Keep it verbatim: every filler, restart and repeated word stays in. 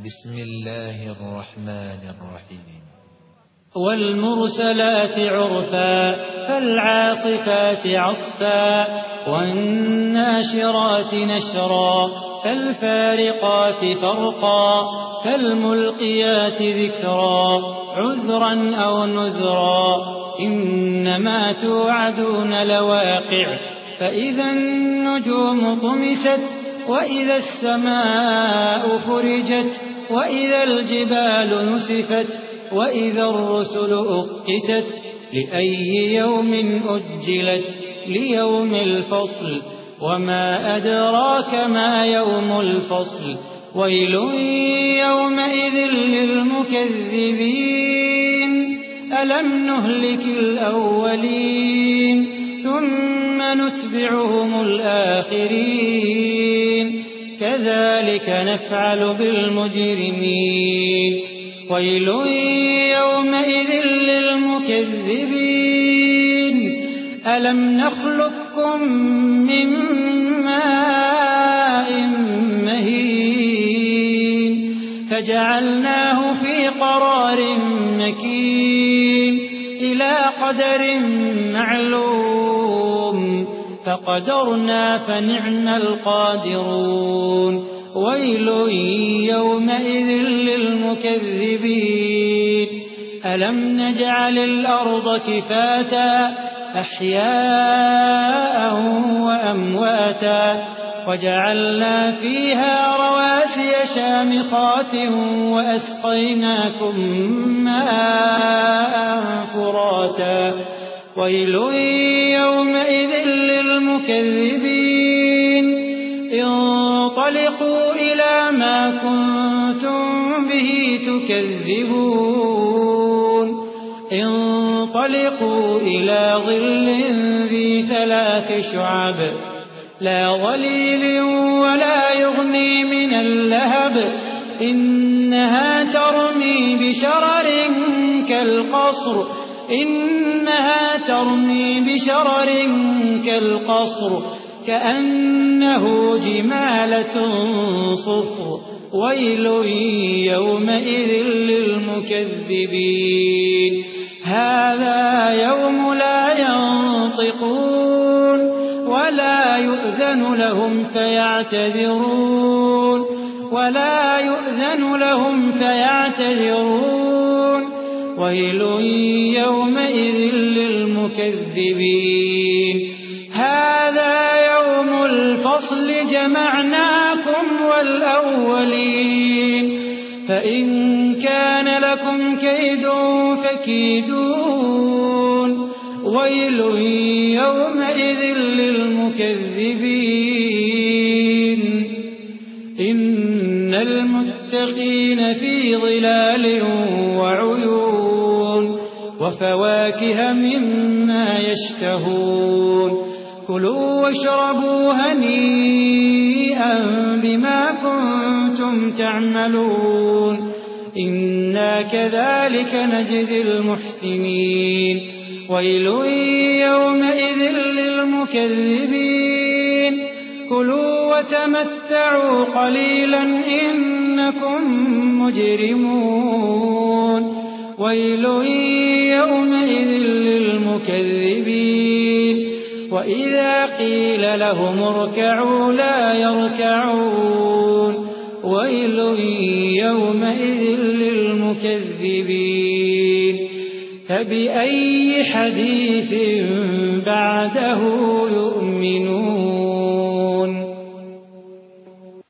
بسم الله الرحمن الرحيم. والمرسلات عرفا فالعاصفات عصفا والناشرات نشرا فالفارقات فرقا فالملقيات ذكرا عذرا أو نذرا إنما توعدون لواقع فإذا النجوم طمست وإذا السماء فرجت وإذا الجبال نسفت وإذا الرسل أقتت لأي يوم أجلت ليوم الفصل وما أدراك ما يوم الفصل ويل يومئذ للمكذبين ألم نهلك الأولين ثم نتبعهم الآخرين كذلك نفعل بالمجرمين ويل يومئذ للمكذبين ألم نخلقكم من ماء مهين فجعلناه في قرار مكين إلى قدر معلوم فقدرنا فنعم القادرون ويل يومئذ للمكذبين ألم نجعل الأرض كفاتا أحياء وأمواتا وجعلنا فيها رواسي شامخات وأسقيناكم ماء فراتا ويل يومئذ للمكذبين انطلقوا إلى ما كنتم به تكذبون انطلقوا إلى ظل ذي ثلاث شعب لا ظليل ولا يغني من اللهب إنها ترمي بشرر كالقصر إنها ترمي بشرر كالقصر كأنه جمالة صفر ويل يومئذ للمكذبين هذا يوم لا ينطقون ولا يؤذن لهم فيعتذرون ولا يؤذن لهم فيعتذرون ويل يومئذ للمكذبين هذا يوم الفصل جمعناكم والأولين فإن كان لكم كيد فكيدون ويل يومئذ للمكذبين إن المتقين في ظلال وعيون وفواكه مما يشتهون كلوا واشربوا هنيئا بما كنتم تعملون إنا كذلك نجزي المحسنين ويل يومئذ للمكذبين كلوا وتمتعوا قليلا إنكم مجرمون ويل يومئذ للمكذبين وإذا قيل لهم اركعوا لا يركعون ويل يومئذ للمكذبين فبأي حديث بعده يؤمنون